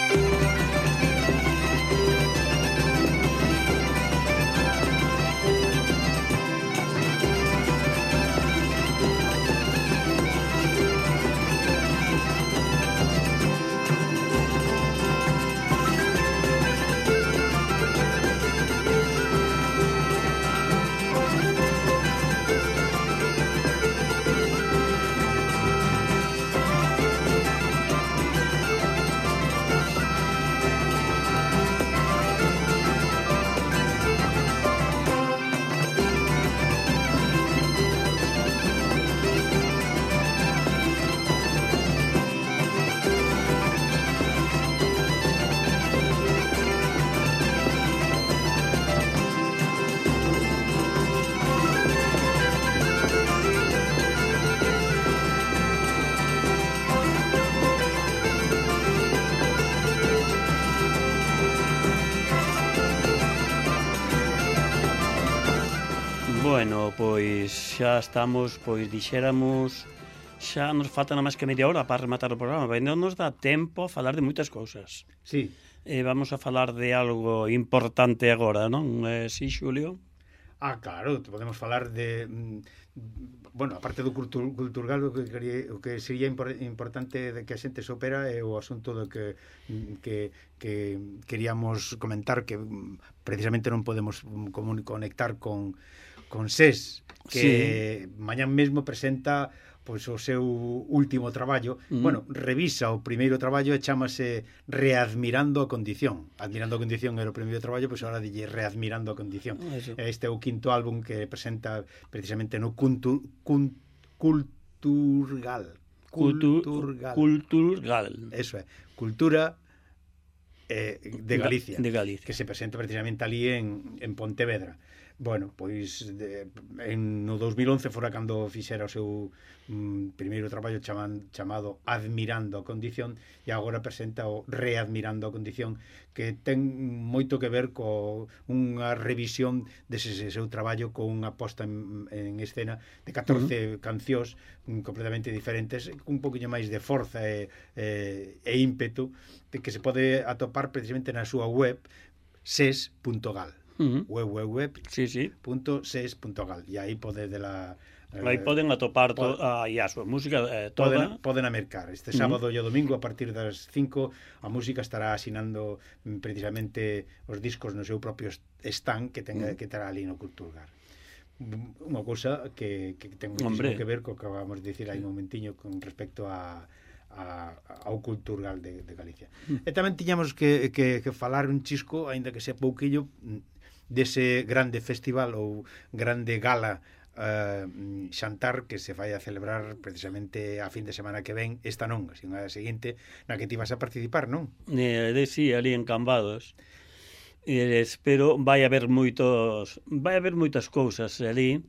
Bueno, pois xa estamos, pois dixéramos, xa nos falta nada máis que media hora para rematar o programa, pero non nos dá tempo a falar de moitas cousas. Sí. Vamos a falar de algo importante agora, non? Sí, Xulio? Claro, podemos falar de bueno, aparte do Culturgal, o que sería importante de que a xente supera é o asunto do que queríamos comentar, que precisamente non podemos conectar con SES, que mañán mesmo presenta pois o seu último traballo. Bueno, revisa o primeiro traballo e chamase Readmirando a Condición. Admirando a Condición era o primeiro traballo, pois agora dille Readmirando a Condición. Este é o quinto álbum que presenta precisamente no Culturgal. Eso é, Cultura de Galicia. Que se presenta precisamente ali en Pontevedra. Bueno, pois no 2011 fora cando fixera o seu primeiro traballo chamado Admirando a Condición, e agora presenta o Readmirando a Condición, que ten moito que ver co unha revisión dese seu traballo, con unha posta en escena de 14 cancións completamente diferentes, un poquinho máis de forza e ímpetu, que se pode atopar precisamente na súa web ses.gal. www.ses.gal, e aí poden atopar a súa música toda. Poden a mercar este sábado e o domingo a partir das 5. A música estará asinando precisamente os discos no seu propio stand que terá ali no Culturgal. Unha cousa que ten moito que ver co que acabamos de dicir aí un momentiño con respecto ao Culturgal de Galicia. E tamén tiñamos que falar un chisco, aínda que sea pouquillo, dese grande festival ou grande gala xantar que se vai a celebrar precisamente a fin de semana que ven, esta non, sino a seguinte, na que ti vas a participar, non? Sí, ali en Cambados. Espero vai haber moitas cousas ali,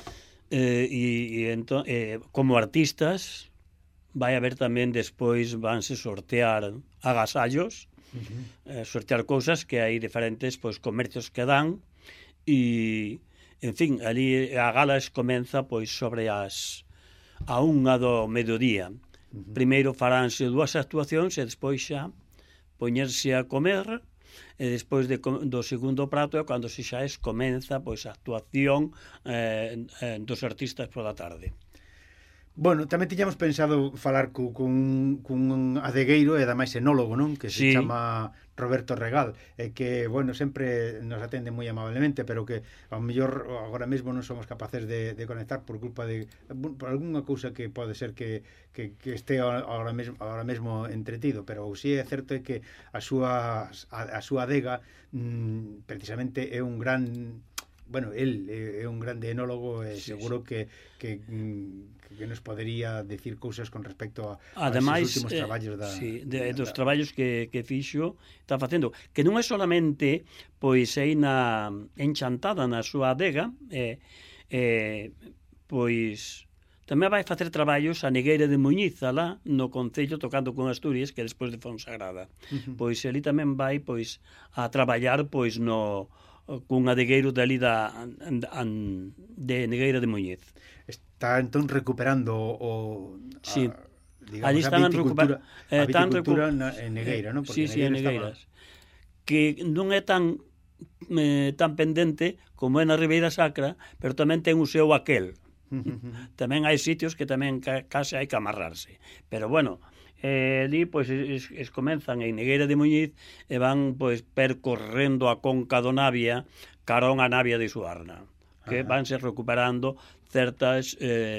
como artistas vai haber tamén despois, vanse sortear agasallos, sortear cousas que hai diferentes comercios que dan, e en fin, ali a gala comeza sobre a 1 do mediodía. Primeiro faránse 2 actuacións e despois xa poñerse a comer, e despois do segundo prato é cando xa comeza a actuación dos artistas pola tarde. Bueno, tamén tiñamos pensado falar cun adegueiro e ademais enólogo, non? Que se chama Roberto Regal, e que, bueno, sempre nos atende moi amablemente, pero que ao mellor agora mesmo non somos capaces de conectar por culpa por algunha cousa que pode ser que este agora mesmo entretido, pero o si é certo é que a súa adega precisamente é un gran... Bueno, el é un grande enólogo e seguro que nos podería decir cousas con respecto a esos últimos traballos dos traballos que fixo, está facendo, que non é solamente aí enchantada na súa adega, tamén vai facer traballos a Negueira de Muñiz, alá no concello, tocando con Asturias, que despois de Fonsagrada. Ali tamén vai a traballar cun adegueiro dali de Negueira de Muñiz. Está entón recuperando digamos, a viticultura en Negueira, non? Sí, en Negueiras. Que non é tan pendente como é na Ribeira Sacra, pero tamén ten o seu aquel. Tamén hai sitios que tamén case hai que amarrarse. Pero bueno, ali pois comenzan en Negueira de Muñiz e van pois percorrendo a conca do Navia carón a Navia de Suarna, que vanse recuperando certas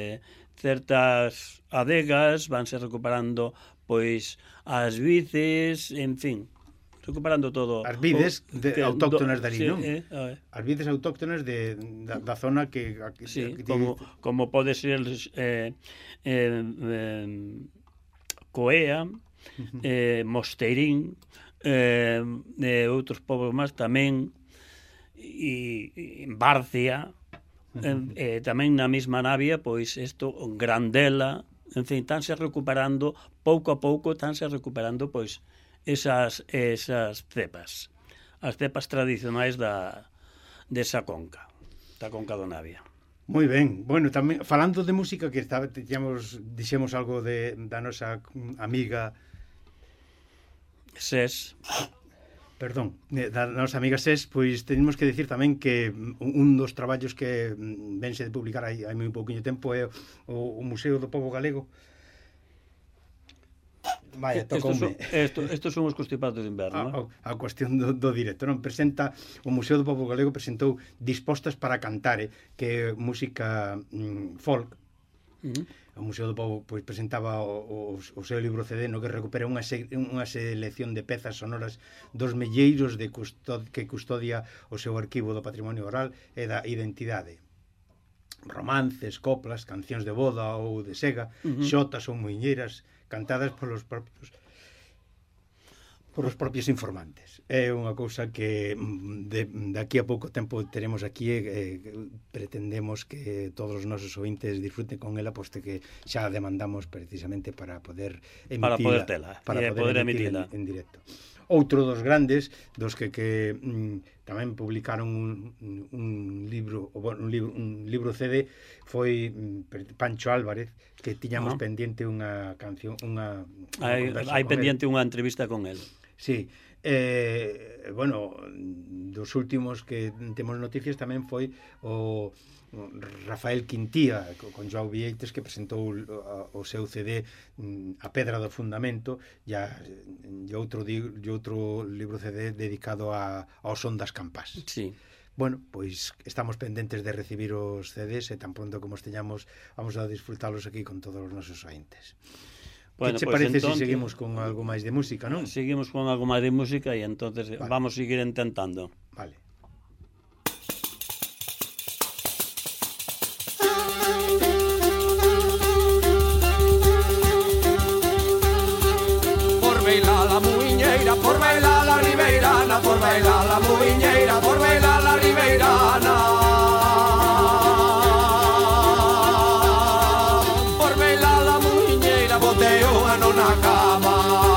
adegas, vanse recuperando pois as vices, en fin, recuperando todo. As vides autóctonas dali, non? As vides autóctonas da zona que como pode ser Coea, Mosteirín, outros povos máis tamén, e Barcia, tamén na mesma Navia, pois isto, Grandela, en fin, estánse recuperando, pouco a pouco, pois esas cepas, as cepas tradicionais desa conca, da conca do Navia. Moi ben, bueno, tamén falando de música, que dixemos algo da nosa amiga Ses, perdón, da nosa amiga Ses, pois tenemos que decir tamén que un dos traballos que vense de publicar hai moi pouquinho tempo é o Museo do Pobo Galego. Vaya, tocoume. Estos son os constipados de inverno. A cuestión do directo, non? Presenta, o Museo do Pobo Galego presentou Dispostas para Cantare, que é música folk. O Museo do Pobo pois presentaba o seu libro CD no que recupera unha selección de pezas sonoras dos melleiros que custodia o seu arquivo do patrimonio oral e da identidade. Romances, coplas, cancións de boda ou de sega, xotas ou muiñeiras cantadas polos propios informantes. É unha cousa que de aquí a pouco tempo teremos aquí e pretendemos que todos os nosos ointes disfruten con ela, posto que xa a demandamos precisamente para poder emitila, para poder emitirla en directo. Outro dos grandes, dos que tamén publicaron un libro CD, foi Pancho Álvarez, que tiñamos pendiente unha canción, hai pendiente unha entrevista con el. Sí, bueno, dos últimos que temos noticias tamén foi o Rafael Quintía con Joao Vieites, que presentou o seu CD A Pedra do Fundamento e outro libro CD dedicado ao son das campás. Sí. Bueno, pois estamos pendentes de recibir os CDs e tan pronto como os teñamos vamos a disfrutalos aquí con todos os nosos ointes. Bueno, que che parece se seguimos con algo máis de música, non? Seguimos con algo máis de música e entonces vamos a seguir intentando. Vale. Por bailar la muiñeira, por bailar la ribeirana, por bailar la muiñeira, por bailar la ribeirana. Por bailar la muiñeira, boteo a nona cama.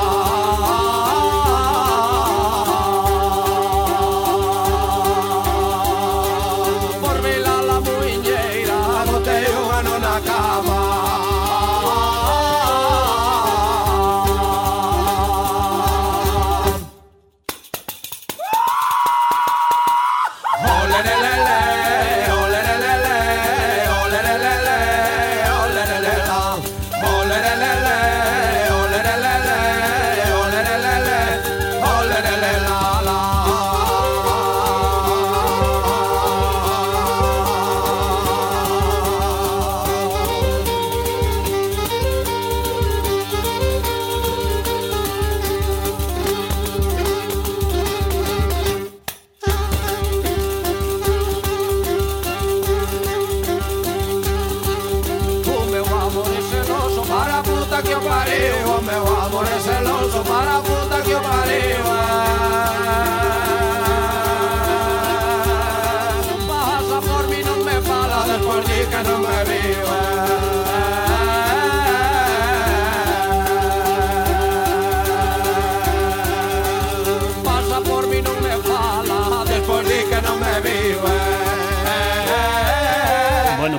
Por bailar la muiñeira, boteo a nona cama.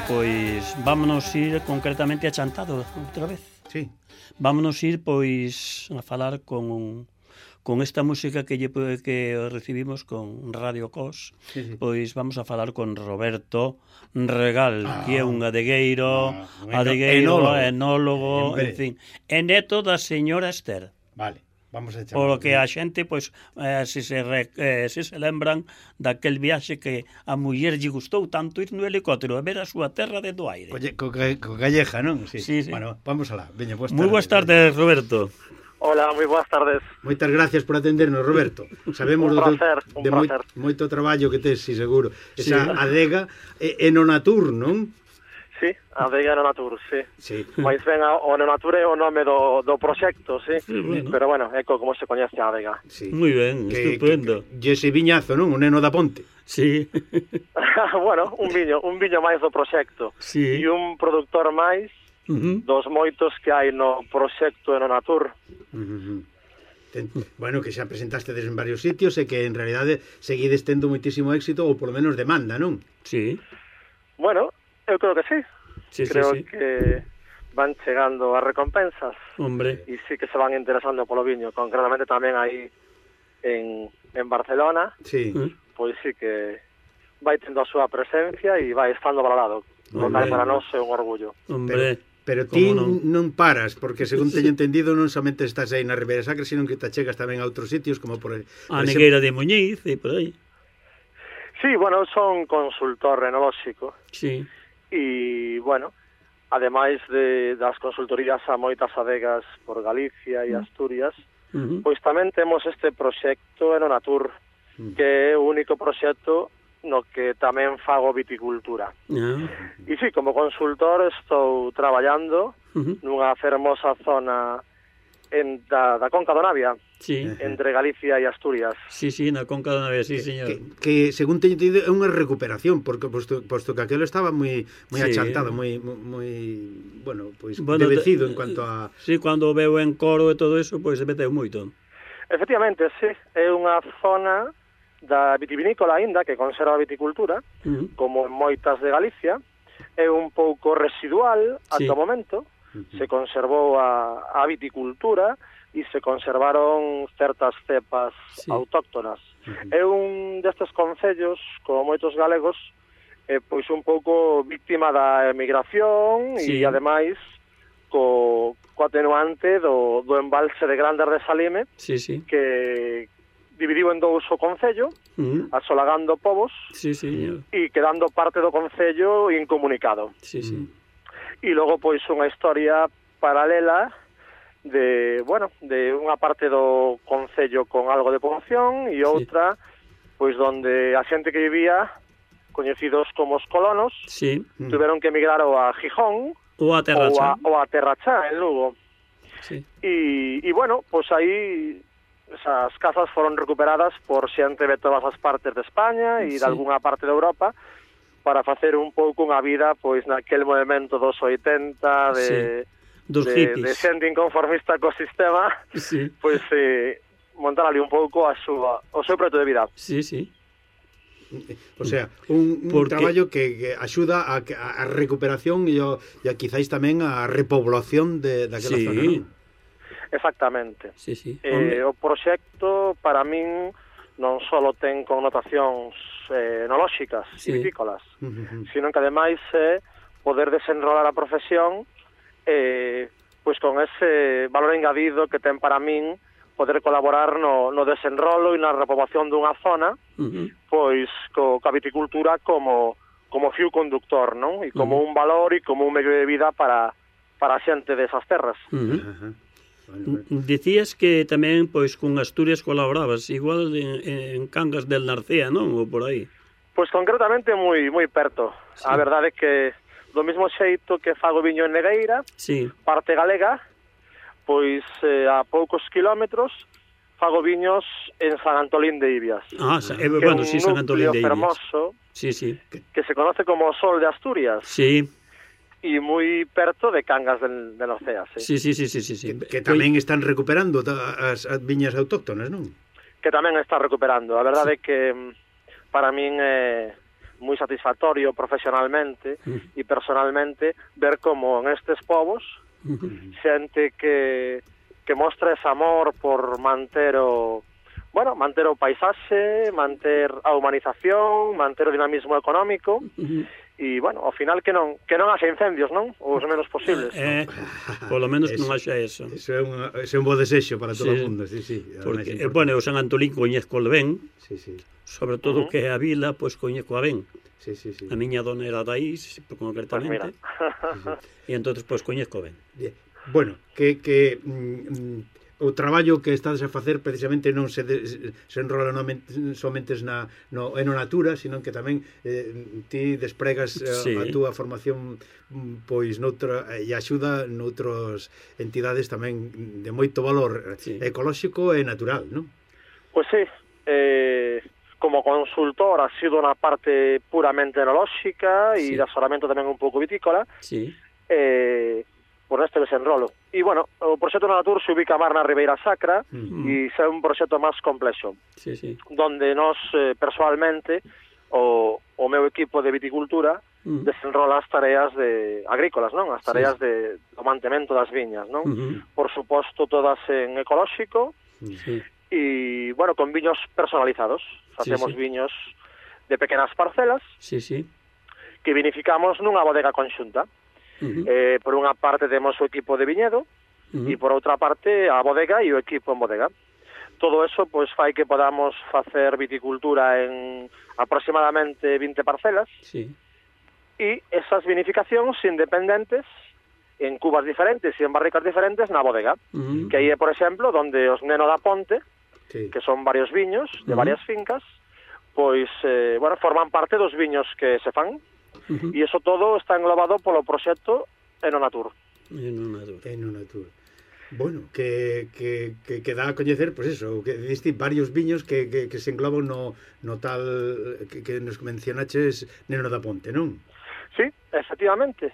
Pois vámonos ir concretamente a Chantado outra vez. Sí. Vámonos ir pois a falar con esta música que recibimos con Radio Cos. Sí. Pois vamos a falar con Roberto Regal, que é un adegueiro, enólogo, en fin, é neto da señora Esther. Vale. Vamos a Polo que a xente, pois, se lembran daquel viaxe que a muller lle gustou tanto ir no helicóptero a ver a súa terra de do aire. Co Calleja, non? Sí. Bueno, vamos alá. Veña, boas tardes. Moi boas tardes, Roberto. Hola, moi boas tardes. Moitas gracias por atendernos, Roberto. Sabemos un placer. Moito traballo que tes, si seguro. Esa adega é no Natur, non? Sí, adega no Natur, sí. Mais ben, o no Natur é o nome do proxecto, sí. Bueno. Pero bueno, é como se coñece a adega. Sí. Moi ben, estupendo. E ese viñazo, non? O neno da Ponte. Sí. Bueno, un viño máis do proxecto. Sí. E un produtor máis dos moitos que hai no proxecto e no Natur. Bueno, que xa presentastedes en varios sitios e que en realidade seguides tendo moitísimo éxito ou polo menos demanda, non? Sí. Bueno, eu creo que sí. Creo sí. que van chegando as recompensas. Hombre. E sí que se van interesando polo viño. Concretamente tamén aí en Barcelona. Sí. Pois sí que vai tendo a súa presencia e vai estando valorado. Lo cal para nós é un orgullo. Hombre. Pero ti non paras, porque según teño entendido non somente estás aí na Ribeira Sacra, sino que te chegas tamén a outros sitios como por a Negueira de Muñiz e por aí. Sí, bueno, son consultor enolóxico. Sí. E, bueno, ademais das consultorías a moitas adegas por Galicia e Asturias, pois tamén temos este proxecto en o Natur, que é o único proxecto no que tamén fago viticultura. E sí, como consultor estou traballando nunha fermosa zona da Conca do Navia, entre Galicia e Asturias. Sí, na Conca do Navia, sí, señor. Que según teño entendido, é unha recuperación, porque posto que aquilo estaba moi achantado, moi bueno, pois devecido en cuanto a... Sí, cando veo en coro e todo eso, pois se meteu moito. Efectivamente, sí, é unha zona da vitivinícola aínda que conserva a viticultura, como en moitas de Galicia, é un pouco residual ata o momento. Se conservou a viticultura e se conservaron certas cepas autóctonas. É un destes concellos, como moitos galegos, pois un pouco víctima da emigración e ademais co atenuante do embalse de Grandes de Salime, que dividiu en dous o concello, asolagando povos e quedando parte do concello incomunicado. E logo pois unha historia paralela de unha parte do concello con algo de poboación e outra pois donde a xente que vivía, coñecidos como os colonos, tuveron que emigrar ou a Gijón ou a Terrachá en Lugo. E bueno, pois aí esas casas foron recuperadas por xente de todas as partes de España e de algunha parte de Europa, para facer un pouco unha vida pois naquele movimento dos 80 de xente inconformista co sistema, pois montar ali un pouco o seu proxecto de vida. O sea, un traballo que axuda a recuperación e a quizáis tamén a repoblación daquela zona, non? Exactamente. O proxecto para min non só ten connotacións enolóxicas e vitícolas, sino que ademais poder desenrolar a profesión pois con ese valor engadido que ten para min poder colaborar no desenrolo e na repoboación dunha zona, pois coa viticultura como fío conductor, non? E como un valor e como un medio de vida para a xente desas terras. Dicías que tamén pois con Asturias colaborabas, igual en Cangas del Narcea, non? Ou por aí. Pois concretamente moi perto. A verdade é que do mesmo xeito que fago viño en Negueira, parte galega, pois a poucos kilómetros fago viños en San Antolín de Ibias. Bueno, sí, San Antolín de Ibias. Fermoso, que se conoce como Sol de Asturias. E moi perto de Cangas del Narcea, Que tamén están recuperando as viñas autóctonas, non? Que tamén está recuperando. A verdade é que para min moi satisfactorio profesionalmente e personalmente ver como en estes povos xente que mostra ese amor por manter o paisaxe, manter a humanización, manter o dinamismo económico e, bueno, ao final que non haxa incendios, non? Os menos posibles. Polo menos non haxa eso. Eso é un bo desexo para todo o mundo, sí. Porque, bueno, o San Antolín coñezco ben, sobre todo que a vila, pois coñezco a ben. Sí. A miña dona era dai, concretamente. E entonces, pois, coñezco ben. Bueno, que o traballo que estades a facer precisamente non se enrola somente no natura, sino que tamén ti despregas a túa formación pois noutra e axuda noutras entidades tamén de moito valor ecolóxico e natural, non? Pois sí, como consultor ha sido na parte puramente enolóxica e de asoramento tamén un pouco vitícola. Por este desenrolo. E, bueno, o proxecto Nonatur se ubica máis na Ribeira Sacra e é un proxecto máis complexo. Donde nós, persoalmente, o meu equipo de viticultura desenrola as tareas agrícolas, non? As tareas do mantemento das viñas, non? Por suposto, todas en ecolóxico e, bueno, con viños personalizados. Facemos viños de pequenas parcelas que vinificamos nunha bodega conxunta. Por unha parte temos o equipo de viñedo e por outra parte a bodega e o equipo en bodega. Todo eso pois fai que podamos facer viticultura en aproximadamente 20 parcelas e esas vinificacións independentes en cubas diferentes e en barricas diferentes na bodega, que aí é, por exemplo, donde os Neno da Ponte, que son varios viños de varias fincas, pois, forman parte dos viños que se fan. E iso todo está englobado polo proxecto Enonatur. Enonatur. Bueno, que dá a coñecer, pois eso, que diste varios viños que se engloban no tal que nos mencionaches Neno da Ponte, non? Sí, efectivamente.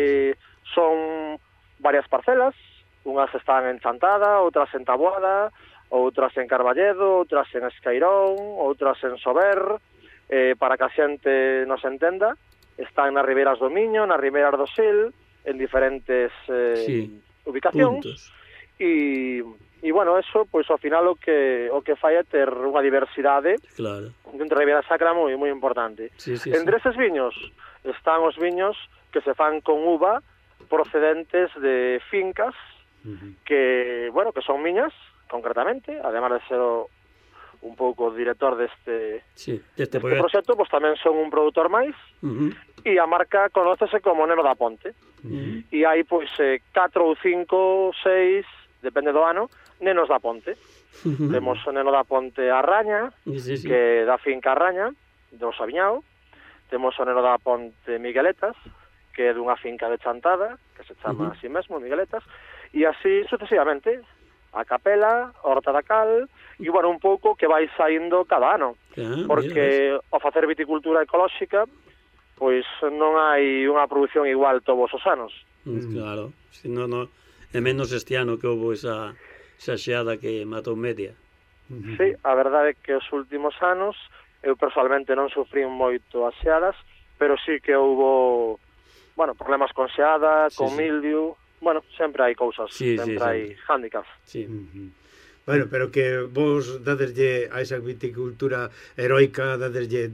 Son varias parcelas, unhas están en Chantada, outras en Taboada, outras en Carballedo, outras en Escairón, outras en Sober, para que a xente nos entenda. Están nas ribeiras do Miño, nas ribeiras do Sil, en diferentes ubicacións. E, bueno, eso, pois, ao final, o que fai é ter unha diversidade dentro da Ribeira Sacra moi importante. Entre eses viños están os viños que se fan con uva procedentes de fincas que, bueno, que son miñas, concretamente, además de ser un pouco o director deste proxecto, pois tamén son un produtor máis, e a marca conócese como Neno da Ponte. E hai, pois, 4 ou 5, 6, depende do ano, Nenos da Ponte. Temos o Neno da Ponte Arraña, que da finca Arraña, do Sabiñao. Temos o Neno da Ponte Migueletas, que é dunha finca de Chantada, que se chama así mesmo, Migueletas, e así sucesivamente. A Capela, Horta da Cal, e, bueno, un pouco que vai saindo cada ano. Porque ao facer viticultura ecolóxica, pois non hai unha produción igual todos os anos. Claro, non, é menos este ano que houve esa xeada que matou media. Sí, a verdade é que os últimos anos eu personalmente non sufrín moito as xeadas, pero sí que houve, bueno, problemas con xeada, con mildiu. Bueno, sempre hai cousas, sempre hai hándicaps. Bueno, pero que vos dadeslle a esa viticultura heroica, dadeslle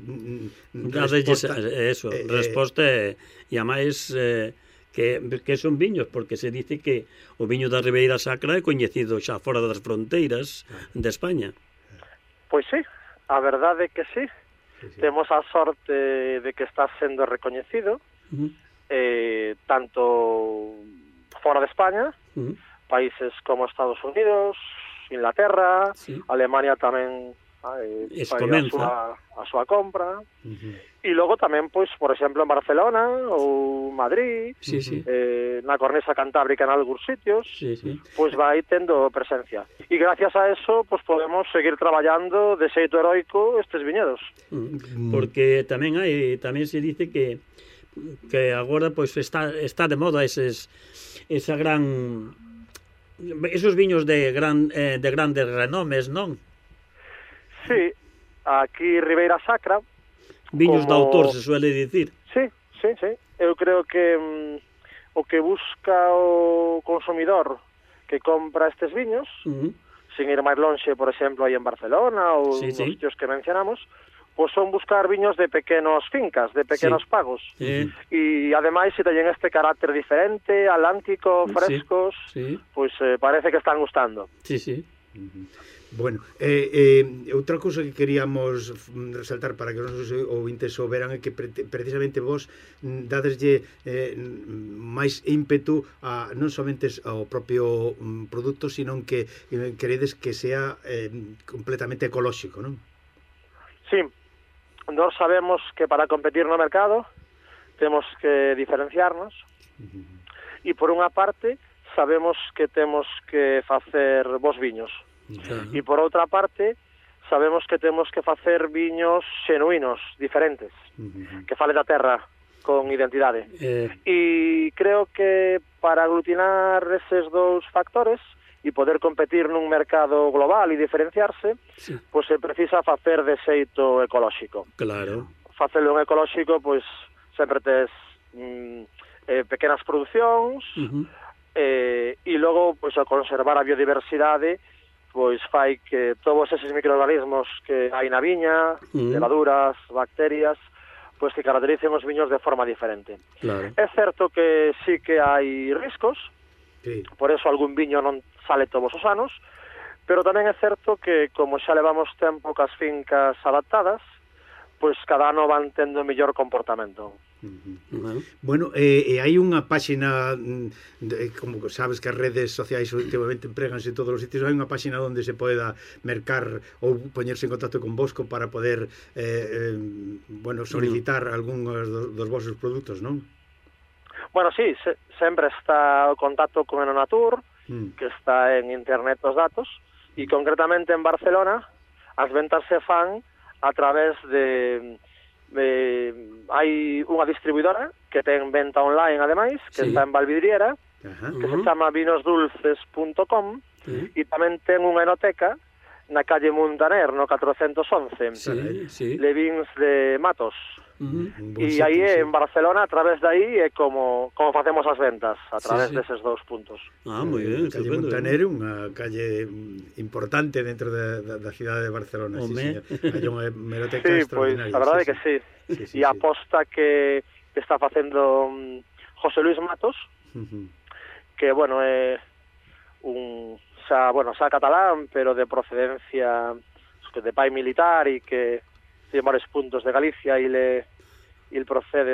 resposta e a máis que son viños, porque se dice que o viño da Ribeira Sacra é coñecido xa fora das fronteiras de España. Pois sí, a verdade é que sí. Temos a sorte de que está sendo recoñecido, tanto fora de España, países como Estados Unidos, Inglaterra, Alemania tamén a súa compra, e logo tamén, pois, por exemplo, en Barcelona ou Madrid, na cornisa cantábrica en algúns sitios, pois vai tendo presencia. E gracias a eso, pois podemos seguir traballando de xeito heroico estes viñedos. Porque tamén se dice que agora pois está de moda esos viños de grandes renomes, non? Sí, aquí Ribeira Sacra Viños de autor, se suele dicir. Sí. Eu creo que o que busca o consumidor que compra estes viños, sin ir máis lonxe, por exemplo, aí en Barcelona ou nos sitios que mencionamos, pois son buscar viños de pequenos fincas, de pequenos pagos. E ademais, se teñen este carácter diferente, atlántico, frescos, pois parece que están gustando. Sí. Bueno, outra cousa que queríamos resaltar para que os nosos ouvintes o veran é que precisamente vos dadeslle máis ímpetu a non somente ao propio produto, sino que queredes que sea completamente ecolóxico, non? Sí, nós sabemos que para competir no mercado temos que diferenciarnos e por unha parte sabemos que temos que facer bons viños. E por outra parte sabemos que temos que facer viños xenuínos, diferentes, que fale da terra con identidade. E creo que para aglutinar eses dous factores e poder competir nun mercado global e diferenciarse, pois se precisa facer de xeito ecolóxico. Claro. Facelo en ecolóxico, pois sempre tes pequenas producións e logo pois a conservar a biodiversidade pois fai que todos eses microorganismos que hai na viña, levaduras, bacterias, pois que caractericen os viños de forma diferente. Claro. É certo que sí que hai riscos, por eso algún viño non sale todos os anos, pero tamén é certo que como xa levamos tempo cas fincas adaptadas, pois cada ano van tendo mellor comportamento. Bueno, hai unha páxina como sabes que as redes sociais últimamente empreganse en todos os sitios, hai unha páxina onde se poida mercar ou poñerse en contacto con vosco para poder solicitar algúns dos vosos produtos, non? Bueno, sí, sempre está o contacto con Enonatur, que está en internet os datos, e concretamente en Barcelona as ventas se fan a través de hai unha distribuidora que ten venta online ademais, que está en Valvidriera, que se chama vinosdulces.com, e tamén ten unha enoteca na calle Muntaner, no 411, Levins de Matos. E aí en Barcelona, a través de aí é como facemos as ventas, a través deses dous puntos. Moi ben, calle Muntaner é unha calle importante dentro da cidade de Barcelona. Hai unha hemeroteca extraordinaria. A verdade é que sí. E a aposta que está facendo José Luis Matos, que, bueno, é xa catalán, pero de procedencia de pai militar e que tiene varios puntos de Galicia y él procede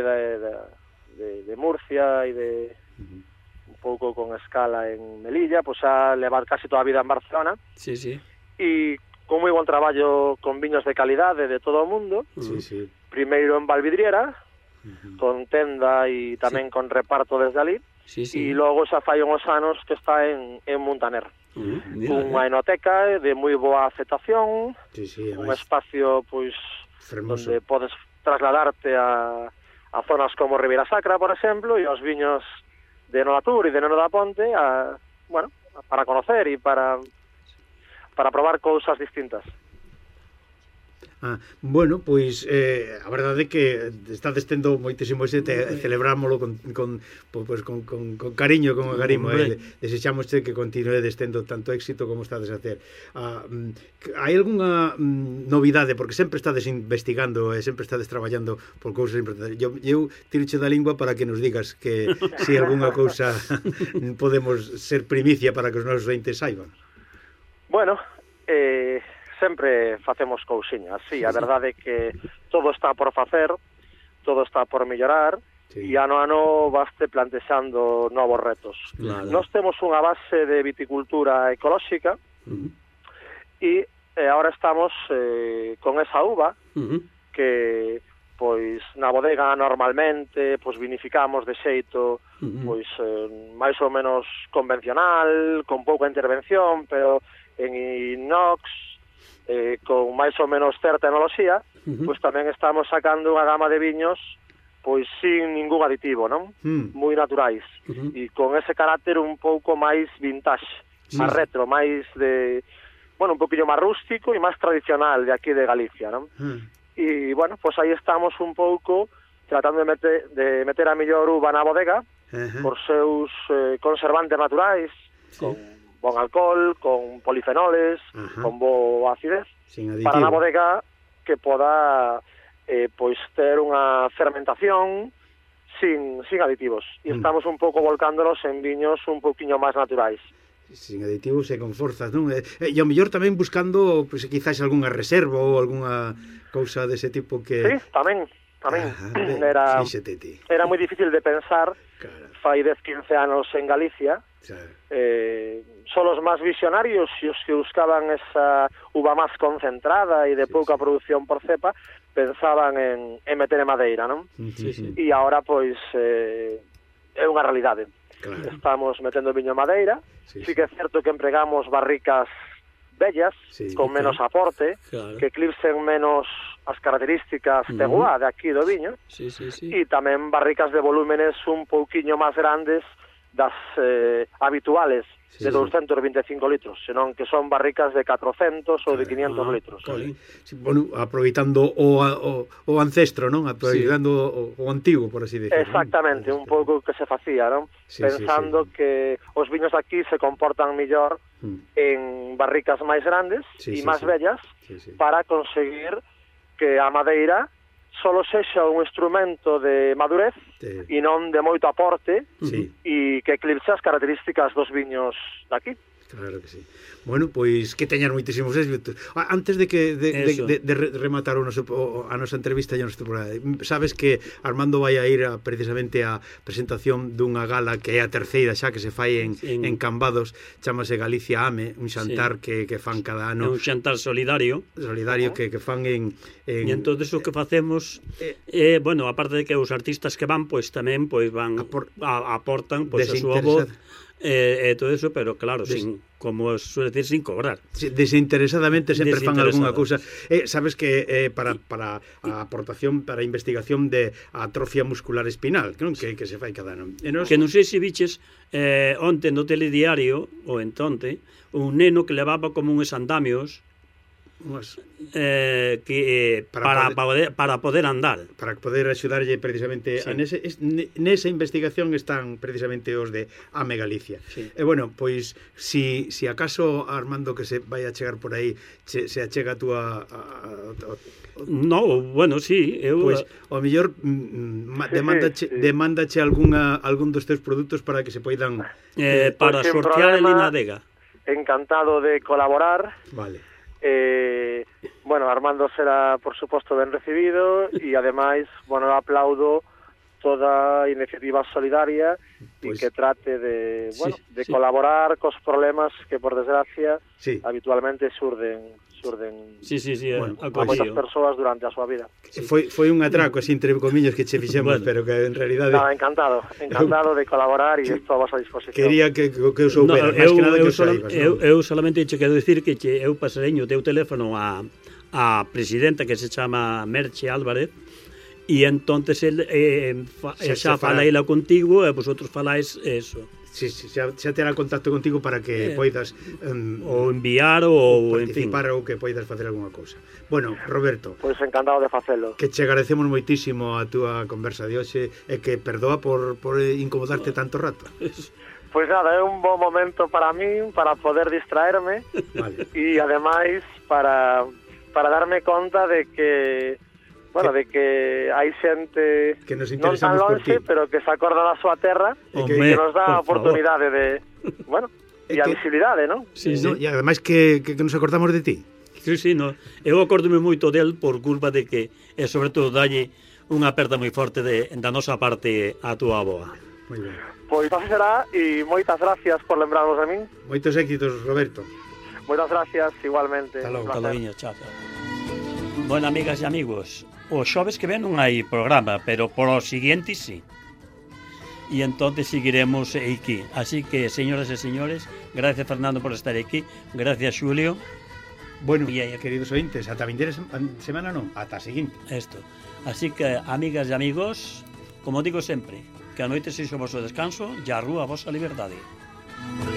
de Murcia y de un pouco con escala en Melilla, pues a levar casi toda a vida en Barcelona. Y con moi bon traballo con viños de calidade de todo o mundo. Primeiro en Valvidriera, con tenda e tamén con reparto desde ali. E logo xa fai uns anos que está en Muntaner. Unha enoteca de moi boa aceptación, un espacio pois onde podes trasladarte a zonas como Ribeira Sacra, por exemplo, e os viños de Enonatur e de Neno da Ponte para conocer e para probar cousas distintas. Bueno, pois a verdade é que estades tendo moitísimo éxito e celebrámoslo con cariño, con agarimo, desexamos que continuedes tendo tanto éxito como estades a hacer. Hai algunha novidade, porque sempre estades investigando e sempre estades traballando por cousas importantes. Eu tiroche da lingua para que nos digas que se algunha cousa podemos ser primicia para que os nosos ointes saiban. Bueno, sempre facemos cousiñas, sí, a verdade é que todo está por facer, todo está por mellorar, e ano a ano vaste plantexando novos retos. Nós temos unha base de viticultura ecolóxica e agora estamos con esa uva que pois na bodega normalmente pois vinificamos de xeito pois máis ou menos convencional, con pouca intervención, pero en inox, con máis ou menos certa tecnoloxía, pois tamén estamos sacando unha gama de viños pois sin ningún aditivo, non? Moi naturais, e con ese carácter un pouco máis vintage, máis retro, máis de, un poquillo máis rústico e máis tradicional de aquí de Galicia, non? E, bueno, pois aí estamos un pouco tratando de meter a mellor uva na bodega por seus conservantes naturais, con bon alcohol, con polifenoles, con boa acidez, para na bodega que poda pois ter unha fermentación sin aditivos. E estamos un pouco volcándonos en viños un pouquiño máis naturais. Sin aditivos e con forzas, non? E ao mellor tamén buscando, pues, quizás algunha reserva ou algunha cousa dese tipo que... Sí, tamén. Era moi difícil de pensar, fai 10-15 anos en Galicia, son os máis visionarios e os que buscaban esa uva máis concentrada e de pouca produción por cepa, pensaban en meter en madeira, non? E agora, pois, é unha realidade. Estamos metendo viño en madeira, sí que é certo que empregamos barricas bellas, con menos aporte, que eclipsen menos as características teguá de aquí do viño, e tamén barricas de volúmenes un pouquiño máis grandes das habituales, de 225 litros, senón que son barricas de 400 ou de 500 litros. Bueno, aproveitando o ancestro, non? Aproveitando o antigo, por así decirlo. Exactamente, un pouco que se facía, non? Pensando que os viños aquí se comportan millor en barricas máis grandes e máis bellas para conseguir que a madeira solo sexa un instrumento de madurez e non de moito aporte e que eclipse as características dos viños daqui. Claro que sí. Bueno, pois que teñan moitísimos éxitos. Antes de rematar a nosa entrevista e o noso programa, sabes que Armando vai a ir precisamente a presentación dunha gala que é a terceira xa que se fai en Cambados, chamase Galicia Ame, un xantar que fan cada ano. Un xantar solidario que fan en... E entón o que facemos bueno, aparte de que os artistas que van, pois tamén van aportan pois a súa voz e todo eso, pero claro, como suele decir, sin cobrar. Desinteresadamente sempre fan algunha cousa. Sabes que para a aportación, para a investigación de atrofia muscular espinal, que se fai cada ano. Que non sei se viches onte no telediario, ou entonte, un neno que levaba como uns andamios para poder andar, para poder axudarlle precisamente nesa investigación están precisamente os de Ame Galicia. E bueno, pois si acaso Armando que se vai a chegar por aí se achega a túa No, bueno, sí, eu pois ao mellor demandache algún dos teus produtos para que se poidan para sortear en Linadega. Encantado de colaborar. Vale. Bueno, Armando será, por suposto, ben recibido e, ademais, bueno, aplaudo toda a iniciativa solidaria e que trate de colaborar cos problemas que, por desgracia, habitualmente surden a moitas persoas durante a súa vida. Foi un atraco, así, entre comillas, que che fixemos, pero que en realidade... encantado de colaborar e estou a vosa disposición. Quería que eu soubera, máis que nada que os saibas. Eu solamente che quero dicir que eu pasareño o teu teléfono a presidenta que se chama Merche Álvarez, e entonces xa fala ela contigo e vosotros faláis eso. Xa terá contacto contigo para que poidas ou enviar ou participar ou que poidas facer algunha cousa. Bueno, Roberto, pois encantado de facelo. Que che agradecemos moitísimo a túa conversa de hoxe e que perdoa por incomodarte tanto rato. Pois nada, é un bo momento para min para poder distraerme e ademais para darme conta de que de que hai xente que nos non tan longe, pero que se acorda da súa terra e que nos dá a oportunidade de, e a visibilidade, non? Sí. E ademais que nos acordamos de ti. Sí, no. Eu acórdome moito del por culpa de que, e sobre todo, dalle unha aperta moi forte da nosa parte a túa avoa. Moi ben. Pois así será, e moitas gracias por lembrarvos de min. Moitos éxitos, Roberto. Moitas gracias, igualmente. Hasta logo, chao. Bueno, amigas e amigos, os xoves que ven non hai programa, pero por o siguiente sí. E entonces seguiremos aquí. Así que, señoras e señores, gracias Fernando por estar aquí, gracias Xulio. Bueno, queridos ointes, ata vindeira semana non, ata a seguinte. Así que, amigas e amigos, como digo sempre, que a noite sexa o vosso descanso e a rúa a vosa liberdade.